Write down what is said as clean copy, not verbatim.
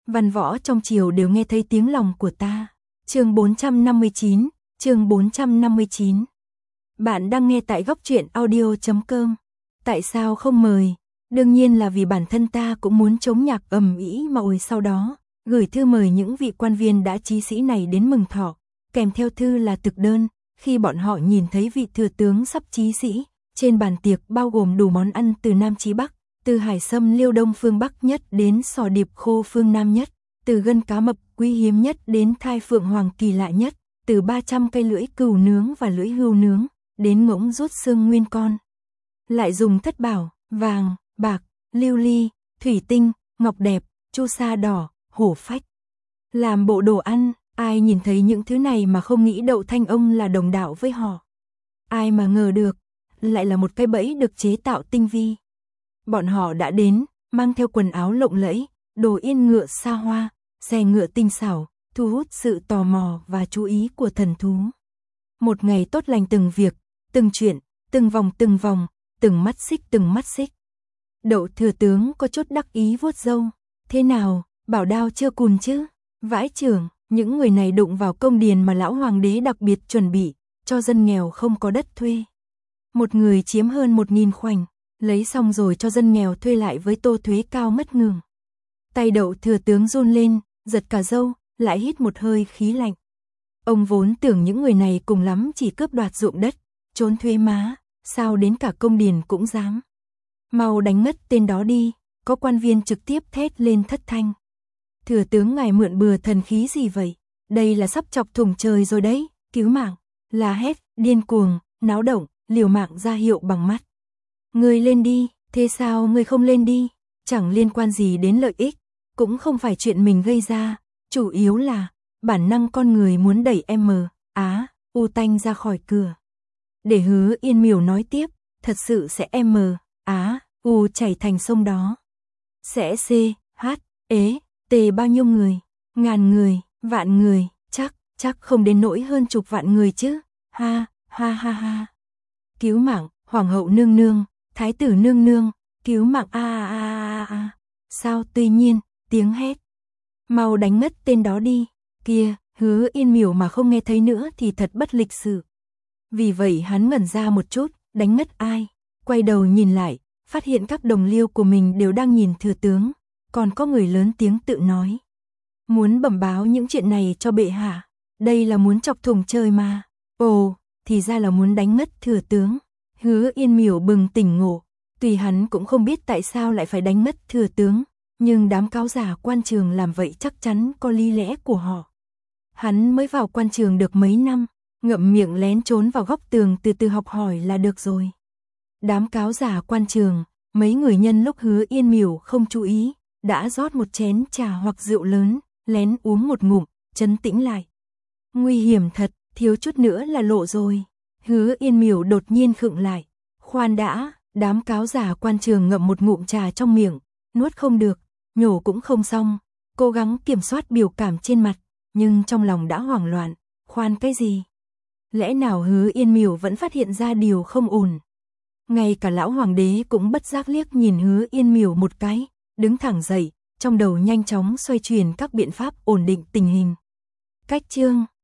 Văn võ trong triều đều nghe thấy tiếng lòng của ta. Chương 459, chương 459. Bạn đang nghe tại góc truyện audio.com. Tại sao không mời? Đương nhiên là vì bản thân ta cũng muốn chống nhạc ầm ĩ mà ồi sau đó, gửi thư mời những vị quan viên đã chí sĩ này đến mừng thọ, kèm theo thư là thực đơn, khi bọn họ nhìn thấy vị thừa tướng sắp chí sĩ, trên bàn tiệc bao gồm đủ món ăn từ Nam chí Bắc, từ hải sâm liêu đông phương Bắc nhất đến sò điệp khô phương Nam nhất, từ gân cá mập quý hiếm nhất đến thai phượng hoàng kỳ lạ nhất, từ 300 cây lưỡi cừu nướng và lưỡi hươu nướng, đến ngỗng rút xương nguyên con. Lại dùng thất bảo, vàng, bạc, lưu ly, thủy tinh, ngọc đẹp, chu sa đỏ, hổ phách. Làm bộ đồ ăn, ai nhìn thấy những thứ này mà không nghĩ Đậu Thanh ông là đồng đạo với họ. Ai mà ngờ được, lại là một cái bẫy được chế tạo tinh vi. Bọn họ đã đến, mang theo quần áo lộng lẫy, đồ yên ngựa xa hoa, xe ngựa tinh xảo, thu hút sự tò mò và chú ý của thần thú. Một ngày tốt lành từng việc, từng chuyện, từng vòng, từng mắt xích. Đậu thừa tướng có chút đắc ý vuốt râu. Thế nào, bảo đao chưa cùn chứ? Vãi chưởng, những người này đụng vào công điền mà lão hoàng đế đặc biệt chuẩn bị, cho dân nghèo không có đất thuê. Một người chiếm hơn 1.000 khoảnh, lấy xong rồi cho dân nghèo thuê lại với tô thuế cao mất ngừng. Tay Đậu thừa tướng run lên, giật cả râu, lại hít một hơi khí lạnh. Ông vốn tưởng những người này cùng lắm chỉ cướp đoạt ruộng đất, trốn thuế má, sao đến cả công điền cũng dám. Mau đánh ngất tên đó đi, có quan viên trực tiếp thét lên thất thanh. Thừa tướng ngài mượn bừa thần khí gì vậy? Đây là sắp chọc thủng trời rồi đấy, cứu mạng. La hét, điên cuồng, náo động, liều mạng ra hiệu bằng mắt. Ngươi lên đi, thế sao ngươi không lên đi? Chẳng liên quan gì đến lợi ích, cũng không phải chuyện mình gây ra, chủ yếu là bản năng con người muốn đẩy U Tanh ra khỏi cửa. Để Hứa Yên Miểu nói tiếp, thật sự sẽ U chảy thành sông đó. Sẽ T bao nhiêu người, ngàn người, vạn người, chắc không đến nỗi hơn chục vạn người chứ. Ha. Cứu mạng, hoàng hậu nương nương, thái tử nương nương, cứu mạng Sao tuy nhiên, tiếng hét. Mau đánh ngất tên đó đi, kia, Hứa Yên Miểu mà không nghe thấy nữa thì thật bất lịch sự. Vì vậy hắn ngẩn ra một chút, đánh ngất ai? Quay đầu nhìn lại, phát hiện các đồng liêu của mình đều đang nhìn thừa tướng, còn có người lớn tiếng tự nói. Muốn bẩm báo những chuyện này cho bệ hạ, đây là muốn chọc thủng trời mà. Ồ, thì ra là muốn đánh ngất thừa tướng. Hứa Yên Miểu bừng tỉnh ngộ, tuy hắn cũng không biết tại sao lại phải đánh ngất thừa tướng, nhưng đám cáo giả quan trường làm vậy chắc chắn có lý lẽ của họ. Hắn mới vào quan trường được mấy năm, ngậm miệng lén trốn vào góc tường từ từ học hỏi là được rồi. Đám cáo giả quan trường, mấy người nhân lúc Hứa Yên Miểu không chú ý, đã rót một chén trà hoặc rượu lớn, lén uống một ngụm, trấn tĩnh lại. Nguy hiểm thật, thiếu chút nữa là lộ rồi. Hứa Yên Miểu đột nhiên khựng lại. Khoan đã, đám cáo giả quan trường ngậm một ngụm trà trong miệng, nuốt không được, nhổ cũng không xong, cố gắng kiểm soát biểu cảm trên mặt, nhưng trong lòng đã hoảng loạn. Khoan cái gì? Lẽ nào Hứa Yên Miểu vẫn phát hiện ra điều không ổn? Ngay cả lão hoàng đế cũng bất giác liếc nhìn Hứa Yên Miểu một cái, đứng thẳng dậy, trong đầu nhanh chóng xoay chuyển các biện pháp ổn định tình hình. Cách chương